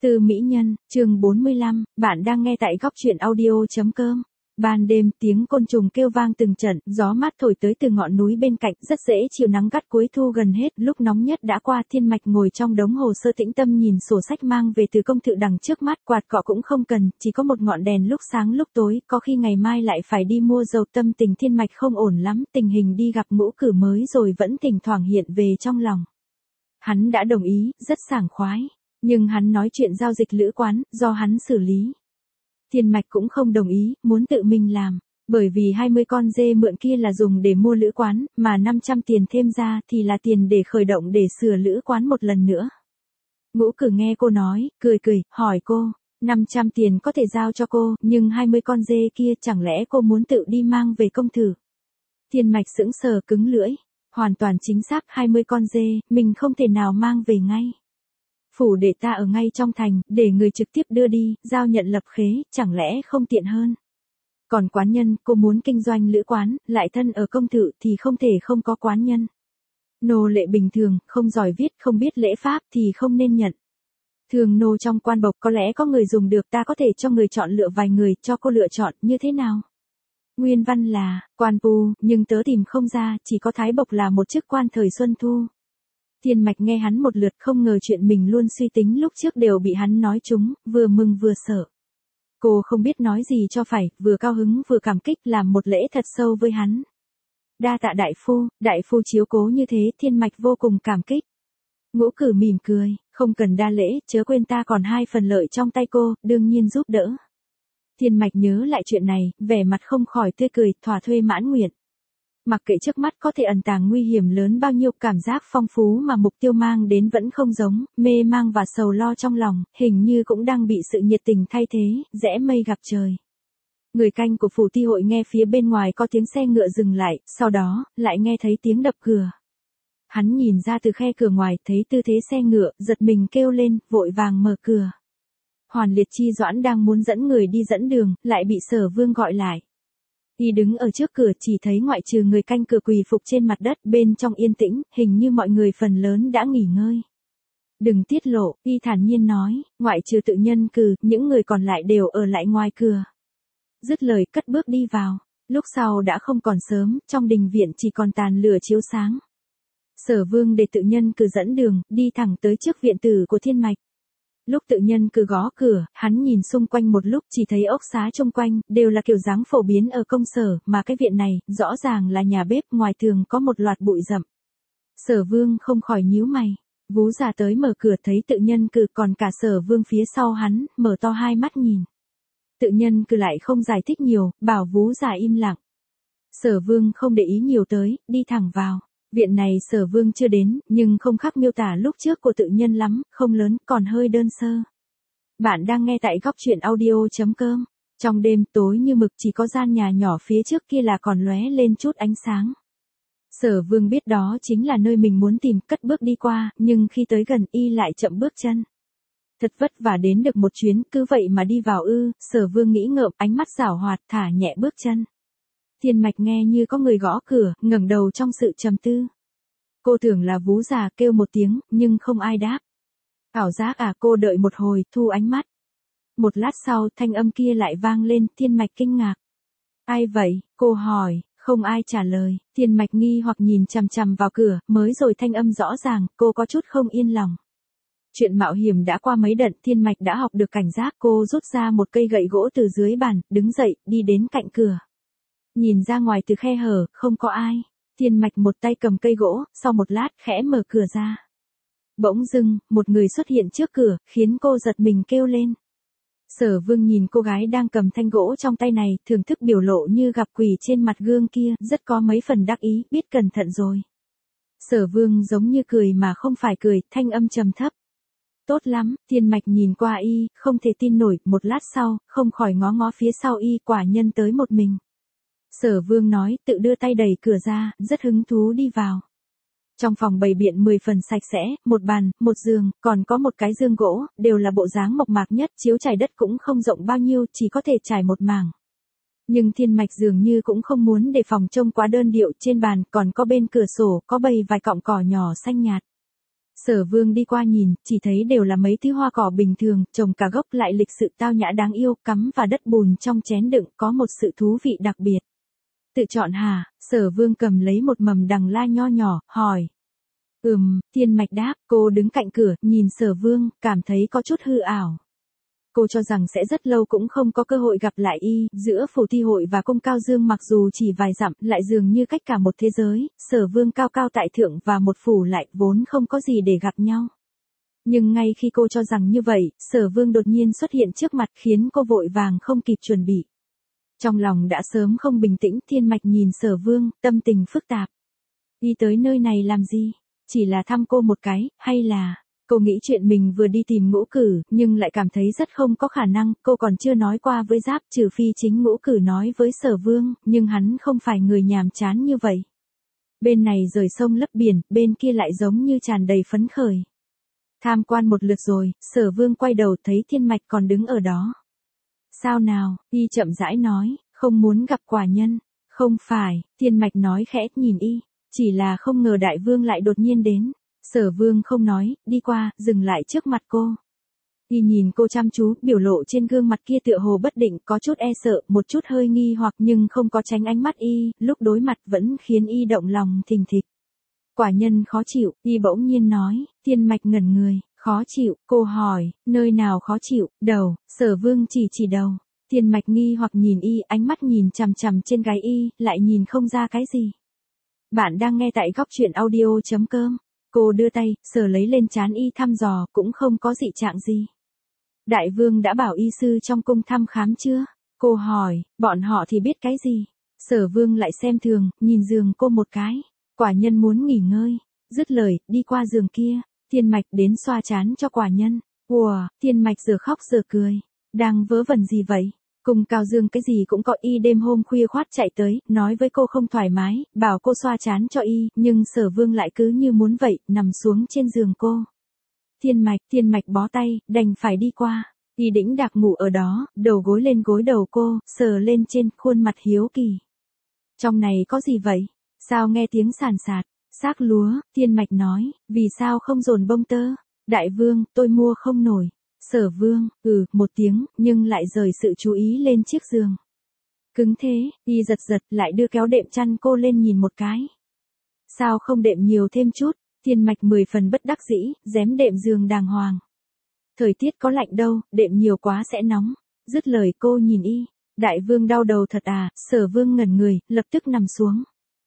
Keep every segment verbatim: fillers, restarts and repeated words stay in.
Từ Mỹ Nhân, chương bốn mươi lăm, bạn đang nghe tại góc truyện audio.com. Ban đêm tiếng côn trùng kêu vang từng trận, gió mát thổi tới từ ngọn núi bên cạnh, rất dễ chịu nắng gắt cuối thu gần hết, lúc nóng nhất đã qua. Thiên Mạch ngồi trong đống hồ sơ tĩnh tâm nhìn sổ sách mang về từ công thự đằng trước mắt, quạt cọ cũng không cần, chỉ có một ngọn đèn lúc sáng lúc tối, có khi ngày mai lại phải đi mua dầu. Tâm tình Thiên Mạch không ổn lắm, tình hình đi gặp Ngũ Cử mới rồi vẫn thỉnh thoảng hiện về trong lòng. Hắn đã đồng ý, rất sảng khoái. Nhưng hắn nói chuyện giao dịch lữ quán, do hắn xử lý. Thiên Mạch cũng không đồng ý, muốn tự mình làm, bởi vì hai mươi con dê mượn kia là dùng để mua lữ quán, mà năm trăm tiền thêm ra thì là tiền để khởi động để sửa lữ quán một lần nữa. Ngũ Cử nghe cô nói, cười cười, hỏi cô, năm trăm tiền có thể giao cho cô, nhưng hai mươi con dê kia chẳng lẽ cô muốn tự đi mang về công thử? Thiên Mạch sững sờ cứng lưỡi, hoàn toàn chính xác hai mươi con dê, mình không thể nào mang về ngay. Phủ để ta ở ngay trong thành, để người trực tiếp đưa đi, giao nhận lập khế, chẳng lẽ không tiện hơn? Còn quán nhân, cô muốn kinh doanh lữ quán, lại thân ở công thự thì không thể không có quán nhân. Nô lệ bình thường, không giỏi viết, không biết lễ pháp thì không nên nhận. Thường nô trong quan bộc có lẽ có người dùng được, ta có thể cho người chọn lựa vài người, cho cô lựa chọn, như thế nào? Nguyên văn là, quan pu, nhưng tớ tìm không ra, chỉ có Thái Bộc là một chức quan thời Xuân Thu. Thiên Mạch nghe hắn một lượt, không ngờ chuyện mình luôn suy tính lúc trước đều bị hắn nói trúng, vừa mừng vừa sợ. Cô không biết nói gì cho phải, vừa cao hứng vừa cảm kích, làm một lễ thật sâu với hắn. Đa tạ đại phu, đại phu chiếu cố như thế. Thiên Mạch vô cùng cảm kích. Ngũ Cử mỉm cười, không cần đa lễ, chớ quên ta còn hai phần lợi trong tay cô, đương nhiên giúp đỡ. Thiên Mạch nhớ lại chuyện này, vẻ mặt không khỏi tươi cười, thỏa thuê mãn nguyện. Mặc kệ trước mắt có thể ẩn tàng nguy hiểm lớn bao nhiêu, cảm giác phong phú mà mục tiêu mang đến vẫn không giống, mê mang và sầu lo trong lòng, hình như cũng đang bị sự nhiệt tình thay thế, rẽ mây gặp trời. Người canh của phủ ti hội nghe phía bên ngoài có tiếng xe ngựa dừng lại, sau đó, lại nghe thấy tiếng đập cửa. Hắn nhìn ra từ khe cửa ngoài, thấy tư thế xe ngựa, giật mình kêu lên, vội vàng mở cửa. Hoàn Liệt Chi Doãn đang muốn dẫn người đi dẫn đường, lại bị Sở Vương gọi lại. Y đứng ở trước cửa, chỉ thấy ngoại trừ người canh cửa quỳ phục trên mặt đất, bên trong yên tĩnh, hình như mọi người phần lớn đã nghỉ ngơi. Đừng tiết lộ, Y thản nhiên nói, ngoại trừ Tự Nhân Cừ, những người còn lại đều ở lại ngoài cửa. Dứt lời cất bước đi vào, lúc sau đã không còn sớm, trong đình viện chỉ còn tàn lửa chiếu sáng. Sở Vương để Tự Nhân Cừ dẫn đường, đi thẳng tới trước viện tử của Thiên Mạch. Lúc Tự Nhân Cừ gõ cửa, hắn nhìn xung quanh một lúc, chỉ thấy ốc xá chung quanh, đều là kiểu dáng phổ biến ở công sở, mà cái viện này, rõ ràng là nhà bếp, ngoài tường có một loạt bụi rậm. Sở Vương không khỏi nhíu mày. Vú già tới mở cửa thấy Tự Nhân Cừ, còn cả Sở Vương phía sau hắn, mở to hai mắt nhìn. Tự Nhân Cừ lại không giải thích nhiều, bảo vú già im lặng. Sở Vương không để ý nhiều tới, đi thẳng vào. Viện này Sở Vương chưa đến, nhưng không khác miêu tả lúc trước của Tự Nhân lắm, không lớn, còn hơi đơn sơ. Bạn đang nghe tại góc truyện audio.com. Trong đêm tối như mực, chỉ có gian nhà nhỏ phía trước kia là còn lóe lên chút ánh sáng. Sở Vương biết đó chính là nơi mình muốn tìm, cất bước đi qua, nhưng khi tới gần Y lại chậm bước chân. Thật vất vả đến được một chuyến, cứ vậy mà đi vào ư? Sở Vương nghĩ ngợm, ánh mắt giảo hoạt, thả nhẹ bước chân. Thiên Mạch nghe như có người gõ cửa, ngẩng đầu trong sự trầm tư. Cô tưởng là vú già, kêu một tiếng, nhưng không ai đáp. Ảo giác à? Cô đợi một hồi, thu ánh mắt. Một lát sau, thanh âm kia lại vang lên. Thiên Mạch kinh ngạc. Ai vậy? Cô hỏi. Không ai trả lời. Thiên Mạch nghi hoặc nhìn chằm chằm vào cửa, mới rồi thanh âm rõ ràng, cô có chút không yên lòng. Chuyện mạo hiểm đã qua mấy đợt, Thiên Mạch đã học được cảnh giác. Cô rút ra một cây gậy gỗ từ dưới bàn, đứng dậy, đi đến cạnh cửa. Nhìn ra ngoài từ khe hở, không có ai. Thiên Mạch một tay cầm cây gỗ, sau một lát, khẽ mở cửa ra. Bỗng dưng, một người xuất hiện trước cửa, khiến cô giật mình kêu lên. Sở Vương nhìn cô gái đang cầm thanh gỗ trong tay này, thưởng thức biểu lộ như gặp quỷ trên mặt gương kia, rất có mấy phần đắc ý, biết cẩn thận rồi. Sở Vương giống như cười mà không phải cười, thanh âm trầm thấp. Tốt lắm. Thiên Mạch nhìn qua Y, không thể tin nổi, một lát sau, không khỏi ngó ngó phía sau Y, quả nhân tới một mình. Sở Vương nói, tự đưa tay đẩy cửa ra, rất hứng thú đi vào. Trong phòng bày biện mười phần sạch sẽ, một bàn, một giường, còn có một cái giường gỗ, đều là bộ dáng mộc mạc nhất, chiếu trải đất cũng không rộng bao nhiêu, chỉ có thể trải một mảng. Nhưng Thiên Mạch dường như cũng không muốn để phòng trông quá đơn điệu, trên bàn còn có bên cửa sổ, có bày vài cọng cỏ nhỏ xanh nhạt. Sở Vương đi qua nhìn, chỉ thấy đều là mấy thứ hoa cỏ bình thường, trồng cả gốc lại lịch sự tao nhã đáng yêu, cắm vào đất bùn trong chén đựng, có một sự thú vị đặc biệt. Tự chọn hả? Sở Vương cầm lấy một mầm đằng la nho nhỏ, hỏi. Ừm, Thiên Mạch đáp, cô đứng cạnh cửa, nhìn Sở Vương, cảm thấy có chút hư ảo. Cô cho rằng sẽ rất lâu cũng không có cơ hội gặp lại y, giữa phủ thi hội và cung Cao Dương mặc dù chỉ vài dặm, lại dường như cách cả một thế giới, Sở Vương cao cao tại thượng và một phủ lại vốn không có gì để gặp nhau. Nhưng ngay khi cô cho rằng như vậy, Sở Vương đột nhiên xuất hiện trước mặt khiến cô vội vàng không kịp chuẩn bị. Trong lòng đã sớm không bình tĩnh, Thiên Mạch nhìn Sở Vương, tâm tình phức tạp. Đi tới nơi này làm gì? Chỉ là thăm cô một cái, hay là... Cô nghĩ chuyện mình vừa đi tìm Ngũ Cử, nhưng lại cảm thấy rất không có khả năng, cô còn chưa nói qua với Giáp, trừ phi chính Ngũ Cử nói với Sở Vương, nhưng hắn không phải người nhàm chán như vậy. Bên này rời sông lấp biển, bên kia lại giống như tràn đầy phấn khởi. Tham quan một lượt rồi, Sở Vương quay đầu thấy Thiên Mạch còn đứng ở đó. Sao nào, y chậm rãi nói, không muốn gặp quả nhân. Không phải, Thiên Mạch nói khẽ nhìn y, chỉ là không ngờ Đại Vương lại đột nhiên đến. Sở Vương không nói, đi qua, dừng lại trước mặt cô. Y nhìn cô chăm chú, biểu lộ trên gương mặt kia tựa hồ bất định, có chút e sợ, một chút hơi nghi hoặc nhưng không có tránh ánh mắt y, lúc đối mặt vẫn khiến y động lòng thình thịch. Quả nhân khó chịu, y bỗng nhiên nói, Thiên Mạch ngẩn người, khó chịu, cô hỏi, nơi nào khó chịu, đầu, Sở Vương chỉ chỉ đầu. Thiên Mạch nghi hoặc nhìn y, ánh mắt nhìn chằm chằm trên gáy y, lại nhìn không ra cái gì. Bạn đang nghe tại góc truyện audio chấm com. Cô đưa tay, sờ lấy lên trán y thăm dò, cũng không có dị trạng gì. Đại Vương đã bảo y sư trong cung thăm khám chưa? Cô hỏi, bọn họ thì biết cái gì? Sở Vương lại xem thường, nhìn giường cô một cái. Quả nhân muốn nghỉ ngơi. Dứt lời, đi qua giường kia. Thiên Mạch đến xoa trán cho quả nhân. Ủa, Thiên Mạch giờ khóc giờ cười. Đang vớ vẩn gì vậy? Cùng Cao Dương cái gì cũng có, y đêm hôm khuya khoát chạy tới, nói với cô không thoải mái, bảo cô xoa trán cho y, nhưng Sở Vương lại cứ như muốn vậy, nằm xuống trên giường cô. Thiên Mạch, Thiên Mạch bó tay, đành phải đi qua. Y đĩnh đạc ngủ ở đó, đầu gối lên gối đầu cô, sờ lên trên khuôn mặt hiếu kỳ. Trong này có gì vậy? Sao nghe tiếng sàn sạt? Xác lúa, Thiên Mạch nói, vì sao không dồn bông tơ? Đại Vương, tôi mua không nổi. Sở Vương, ừ, một tiếng, nhưng lại rời sự chú ý lên chiếc giường. Cứng thế, y giật giật, lại đưa kéo đệm chăn cô lên nhìn một cái. Sao không đệm nhiều thêm chút? Thiên Mạch mười phần bất đắc dĩ, dém đệm giường đàng hoàng. Thời tiết có lạnh đâu, đệm nhiều quá sẽ nóng. Dứt lời cô nhìn y. Đại Vương đau đầu thật à? Sở Vương ngẩn người, lập tức nằm xuống.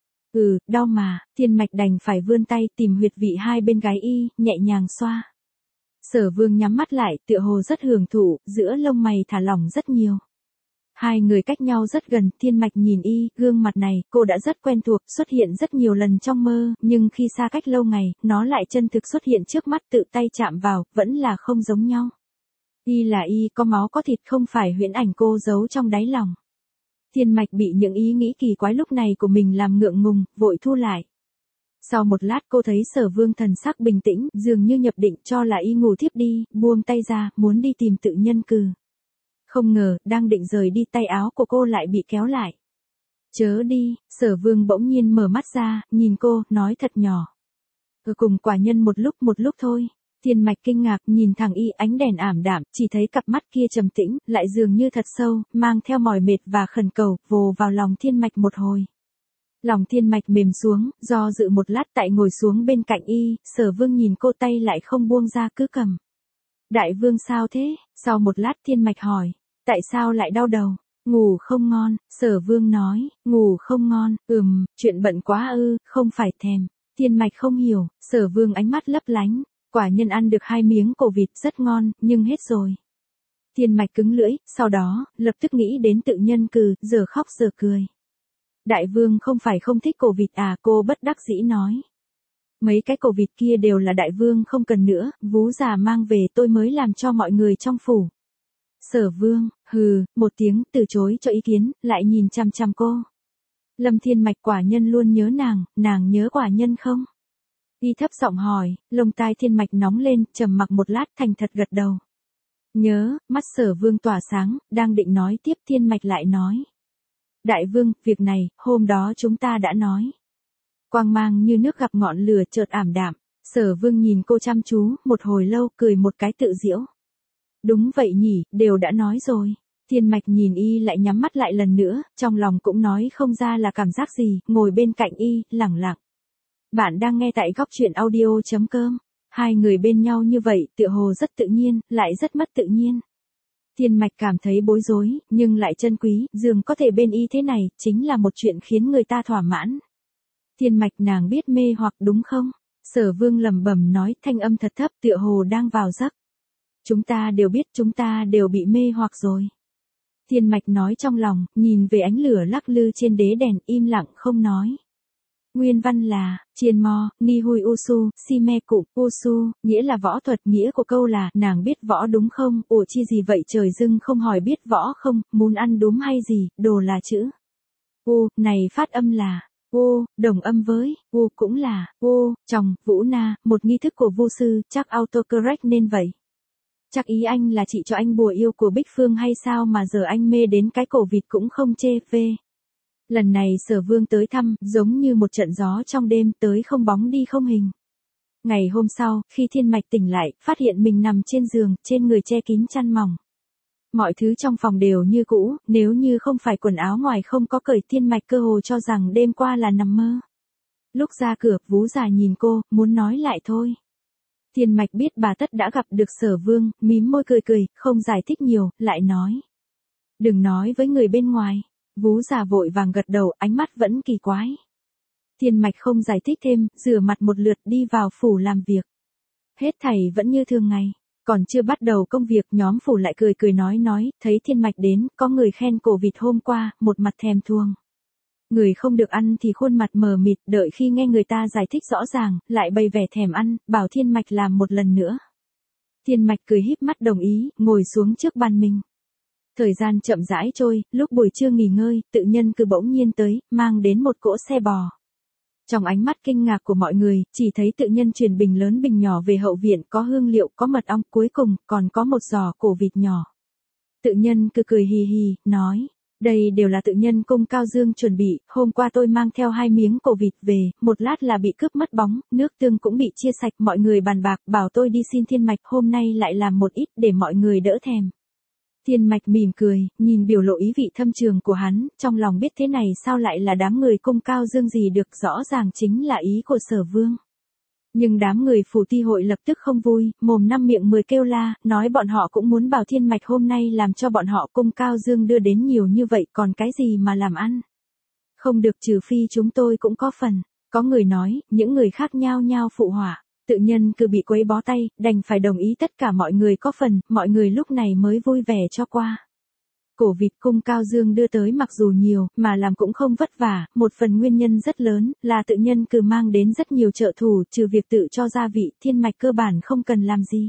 Ừ, đau mà. Thiên Mạch đành phải vươn tay tìm huyệt vị hai bên gáy y, nhẹ nhàng xoa. Sở Vương nhắm mắt lại, tựa hồ rất hưởng thụ, giữa lông mày thả lỏng rất nhiều. Hai người cách nhau rất gần, Thiên Mạch nhìn y, gương mặt này, cô đã rất quen thuộc, xuất hiện rất nhiều lần trong mơ, nhưng khi xa cách lâu ngày, nó lại chân thực xuất hiện trước mắt, tự tay chạm vào, vẫn là không giống nhau. Y là y, có máu có thịt, không phải huyễn ảnh cô giấu trong đáy lòng. Thiên Mạch bị những ý nghĩ kỳ quái lúc này của mình làm ngượng ngùng, vội thu lại. Sau một lát cô thấy Sở Vương thần sắc bình tĩnh, dường như nhập định cho là y ngủ thiếp đi, buông tay ra, muốn đi tìm Tự Nhân Cừ. Không ngờ, đang định rời đi, tay áo của cô lại bị kéo lại. Chớ đi, Sở Vương bỗng nhiên mở mắt ra, nhìn cô, nói thật nhỏ. Ừ, cùng quả nhân một lúc một lúc thôi. Thiên Mạch kinh ngạc, nhìn thẳng y, ánh đèn ảm đạm, chỉ thấy cặp mắt kia trầm tĩnh, lại dường như thật sâu, mang theo mỏi mệt và khẩn cầu, vồ vào lòng Thiên Mạch một hồi. Lòng Thiên Mạch mềm xuống, do dự một lát tại ngồi xuống bên cạnh y, Sở Vương nhìn cô, tay lại không buông ra, cứ cầm. Đại Vương sao thế? Sau một lát Thiên Mạch hỏi, tại sao lại đau đầu? Ngủ không ngon, Sở Vương nói, ngủ không ngon, ừm, chuyện bận quá ư, không phải thèm. Thiên Mạch không hiểu, Sở Vương ánh mắt lấp lánh, quả nhân ăn được hai miếng cổ vịt rất ngon, nhưng hết rồi. Thiên Mạch cứng lưỡi, sau đó, lập tức nghĩ đến Tự Nhân Cừ, giờ khóc giờ cười. Đại Vương không phải không thích cổ vịt à? Cô bất đắc dĩ nói. Mấy cái cổ vịt kia đều là Đại Vương không cần nữa, vú già mang về tôi mới làm cho mọi người trong phủ. Sở Vương, hừ, một tiếng, từ chối cho ý kiến, lại nhìn chăm chăm cô. Lâm Thiên Mạch, quả nhân luôn nhớ nàng, nàng nhớ quả nhân không? Y thấp giọng hỏi, lông tai Thiên Mạch nóng lên, trầm mặc một lát, thành thật gật đầu. Nhớ, mắt Sở Vương tỏa sáng, đang định nói tiếp, Thiên Mạch lại nói. Đại Vương, việc này, hôm đó chúng ta đã nói. Quang mang như nước gặp ngọn lửa chợt ảm đạm. Sở Vương nhìn cô chăm chú, một hồi lâu, cười một cái tự giễu. Đúng vậy nhỉ, đều đã nói rồi. Thiên Mạch nhìn y lại nhắm mắt lại lần nữa, trong lòng cũng nói không ra là cảm giác gì, ngồi bên cạnh y, lẳng lặng. Bạn đang nghe tại góc truyện audio.com. Hai người bên nhau như vậy, tựa hồ rất tự nhiên, lại rất mất tự nhiên. Thiên Mạch cảm thấy bối rối, nhưng lại trân quý, dường có thể bên y thế này, chính là một chuyện khiến người ta thỏa mãn. Thiên Mạch nàng biết mê hoặc đúng không? Sở Vương lẩm bẩm nói, thanh âm thật thấp, tựa hồ đang vào giấc. Chúng ta đều biết, chúng ta đều bị mê hoặc rồi. Thiên Mạch nói trong lòng, nhìn về ánh lửa lắc lư trên đế đèn, im lặng không nói. Nguyên văn là, chiên mo, ni hui usu, si me cụ, usu, nghĩa là võ thuật, nghĩa của câu là, nàng biết võ đúng không, ủa chi gì vậy trời dưng không hỏi biết võ không, muốn ăn đúng hay gì, đồ là chữ. U, này phát âm là, u, đồng âm với, u cũng là, u, chồng, vũ na, một nghi thức của vu sư, chắc autocorrect nên vậy. Chắc ý anh là chị cho anh bùa yêu của Bích Phương hay sao mà giờ anh mê đến cái cổ vịt cũng không chê phê. Lần này Sở Vương tới thăm, giống như một trận gió trong đêm tới không bóng đi không hình. Ngày hôm sau, khi Thiên Mạch tỉnh lại, phát hiện mình nằm trên giường, trên người che kín chăn mỏng. Mọi thứ trong phòng đều như cũ, nếu như không phải quần áo ngoài không có cởi, Thiên Mạch cơ hồ cho rằng đêm qua là nằm mơ. Lúc ra cửa, Vú già nhìn cô, muốn nói lại thôi. Thiên Mạch biết bà tất đã gặp được Sở Vương, mím môi cười cười, không giải thích nhiều, lại nói. Đừng nói với người bên ngoài. Vú già vội vàng gật đầu, ánh mắt vẫn kỳ quái. Thiên Mạch không giải thích thêm, rửa mặt một lượt đi vào phủ làm việc. Hết thảy vẫn như thường ngày. Còn chưa bắt đầu công việc, nhóm phủ lại cười cười nói nói, thấy Thiên Mạch đến, có người khen cổ vịt hôm qua, một mặt thèm thuồng. Người không được ăn thì khuôn mặt mờ mịt, đợi khi nghe người ta giải thích rõ ràng, lại bày vẻ thèm ăn, bảo Thiên Mạch làm một lần nữa. Thiên Mạch cười híp mắt đồng ý, ngồi xuống trước bàn mình. Thời gian chậm rãi trôi, lúc buổi trưa nghỉ ngơi, tự nhân cứ bỗng nhiên tới, mang đến một cỗ xe bò. Trong ánh mắt kinh ngạc của mọi người, chỉ thấy tự nhân truyền bình lớn bình nhỏ về hậu viện, có hương liệu, có mật ong, cuối cùng, còn có một giò cổ vịt nhỏ. Tự nhân cứ cười hì hì, nói, đây đều là tự nhân cung Cao Dương chuẩn bị, hôm qua tôi mang theo hai miếng cổ vịt về, một lát là bị cướp mất bóng, nước tương cũng bị chia sạch, mọi người bàn bạc, bảo tôi đi xin Thiên Mạch, hôm nay lại làm một ít để mọi người đỡ thèm. Thiên Mạch mỉm cười, nhìn biểu lộ ý vị thâm trường của hắn, trong lòng biết thế này sao lại là đám người cung Cao Dương gì được, rõ ràng chính là ý của Sở Vương. Nhưng đám người phủ ti hội lập tức không vui, mồm năm miệng mười kêu la, nói bọn họ cũng muốn bảo Thiên Mạch hôm nay làm cho bọn họ cung Cao Dương đưa đến nhiều như vậy, còn cái gì mà làm ăn. Không được, trừ phi chúng tôi cũng có phần. Có người nói, những người khác nhao nhao phụ họa. Tự nhân cứ bị quấy bó tay, đành phải đồng ý tất cả mọi người có phần, mọi người lúc này mới vui vẻ cho qua. Cổ vịt cung Cao Dương đưa tới mặc dù nhiều, mà làm cũng không vất vả, một phần nguyên nhân rất lớn, là tự nhân cứ mang đến rất nhiều trợ thủ, trừ việc tự cho gia vị, Thiên Mạch cơ bản không cần làm gì.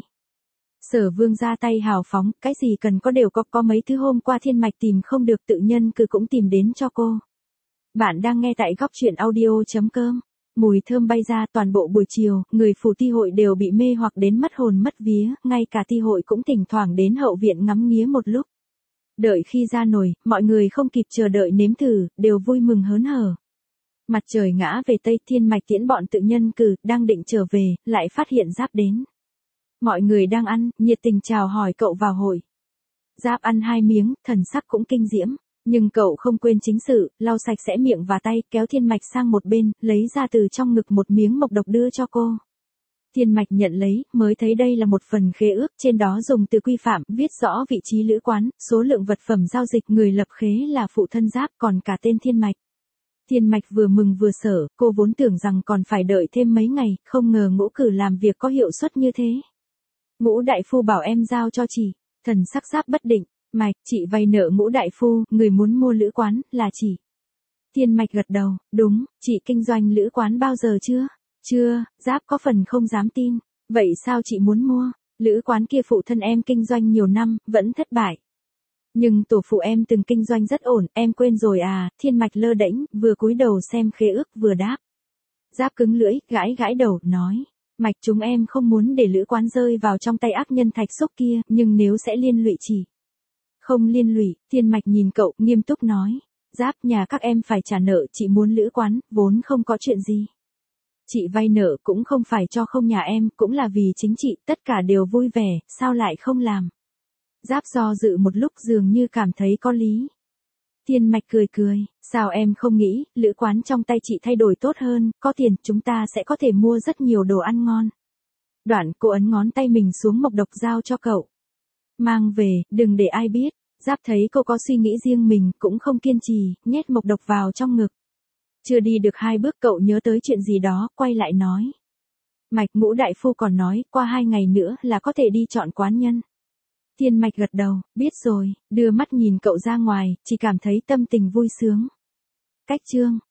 Sở Vương ra tay hào phóng, cái gì cần có đều có, có mấy thứ hôm qua Thiên Mạch tìm không được, tự nhân cứ cũng tìm đến cho cô. Bạn đang nghe tại góc truyện audio.com. Mùi thơm bay ra, toàn bộ buổi chiều, người phủ ti hội đều bị mê hoặc đến mất hồn mất vía, ngay cả ti hội cũng thỉnh thoảng đến hậu viện ngắm nghía một lúc. Đợi khi ra nồi, mọi người không kịp chờ đợi nếm thử, đều vui mừng hớn hở. Mặt trời ngã về tây, Thiên Mạch tiễn bọn tự nhân cử, đang định trở về, lại phát hiện Giáp đến. Mọi người đang ăn, nhiệt tình chào hỏi cậu vào hội. Giáp ăn hai miếng, thần sắc cũng kinh diễm. Nhưng cậu không quên chính sự, lau sạch sẽ miệng và tay, kéo Thiên Mạch sang một bên, lấy ra từ trong ngực một miếng mộc độc đưa cho cô. Thiên Mạch nhận lấy, mới thấy đây là một phần khế ước, trên đó dùng từ quy phạm, viết rõ vị trí lữ quán, số lượng vật phẩm giao dịch, người lập khế là phụ thân Giáp, còn cả tên Thiên Mạch. Thiên Mạch vừa mừng vừa sợ, cô vốn tưởng rằng còn phải đợi thêm mấy ngày, không ngờ Ngũ Cử làm việc có hiệu suất như thế. Ngũ đại phu bảo em giao cho chị, thần sắc Giáp bất định. Mạch, chị vay nợ Ngũ đại phu, người muốn mua lữ quán, là chị. Thiên Mạch gật đầu, đúng, chị kinh doanh lữ quán bao giờ chưa? Chưa, Giáp có phần không dám tin. Vậy sao chị muốn mua? Lữ quán kia phụ thân em kinh doanh nhiều năm, vẫn thất bại. Nhưng tổ phụ em từng kinh doanh rất ổn, em quên rồi à? Thiên Mạch lơ đễnh, vừa cúi đầu xem khế ước vừa đáp. Giáp cứng lưỡi, gãi gãi đầu, nói. Mạch, chúng em không muốn để lữ quán rơi vào trong tay ác nhân Thạch Xúc kia, nhưng nếu sẽ liên lụy chị. Không liên lụy, Thiên Mạch nhìn cậu, nghiêm túc nói. Giáp, nhà các em phải trả nợ, chị muốn lữ quán, vốn không có chuyện gì. Chị vay nợ cũng không phải cho không nhà em, cũng là vì chính chị, tất cả đều vui vẻ, sao lại không làm. Giáp do dự một lúc dường như cảm thấy có lý. Thiên Mạch cười cười, sao em không nghĩ, lữ quán trong tay chị thay đổi tốt hơn, có tiền chúng ta sẽ có thể mua rất nhiều đồ ăn ngon. Đoạn cô ấn ngón tay mình xuống mộc độc giao cho cậu. Mang về, đừng để ai biết. Giáp thấy cô có suy nghĩ riêng mình, cũng không kiên trì, nhét mộc độc vào trong ngực. Chưa đi được hai bước cậu nhớ tới chuyện gì đó, quay lại nói. Mạch Ngũ đại phu còn nói, qua hai ngày nữa là có thể đi chọn quán nhân. Thiên Mạch gật đầu, biết rồi, đưa mắt nhìn cậu ra ngoài, chỉ cảm thấy tâm tình vui sướng. Cách chương